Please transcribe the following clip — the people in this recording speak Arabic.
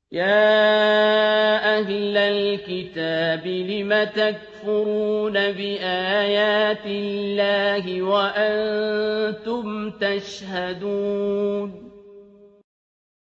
يَا أَهْلَ الْكِتَابِ لِمَ تَكْفُرُونَ بِآيَاتِ اللَّهِ وَأَنتُمْ تَشْهَدُونَ